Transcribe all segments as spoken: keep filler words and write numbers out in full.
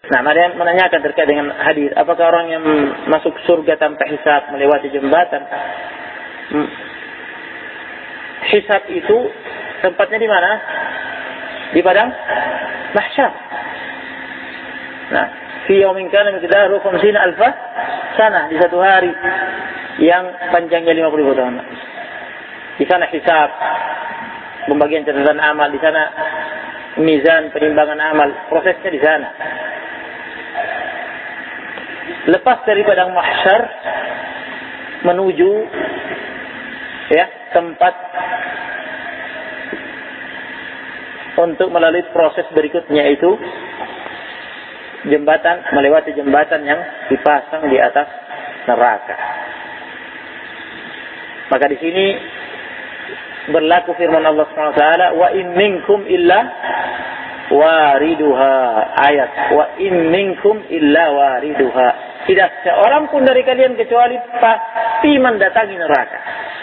Nah, ada yang menanyakan terkait dengan hadis, apakah orang yang masuk surga tanpa hisab melewati jembatan? Hmm. Hisab itu tempatnya di mana? Di padang mahsyar. Nah, fi yaumin kana miqdaruhu khamsina alfa sanah, di satu hari yang panjangnya lima puluh ribu tahun. Di sana hisab, pembagian catatan amal, di sana mizan, penimbangan amal, prosesnya di sana. Lepas dari padang mahsyar menuju ya tempat untuk melalui proses berikutnya, itu jembatan, melewati jembatan yang dipasang di atas neraka. Maka di sini berlaku firman Allah Subhanahu wa taala, wa in minkum illa wariduha, ayat wa in minkum illa wariduha. Tidak seorang pun dari kalian kecuali pasti mendatangi neraka.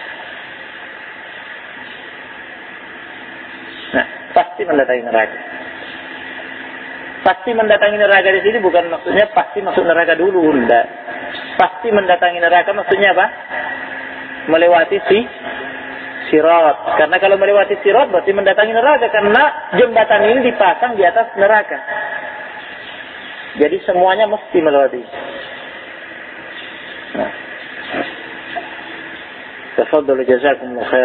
Nah, pasti mendatangi neraka. Pasti mendatangi neraka di sini bukan maksudnya pasti masuk neraka dulu, enggak. Pasti mendatangi neraka maksudnya apa? Melewati si sirat. Karena kalau melewati sirat berarti mendatangi neraka, karena jembatan ini dipasang di atas neraka. Jadi semuanya mesti melewati. Nah. Tafadhalu jazakumullah khair.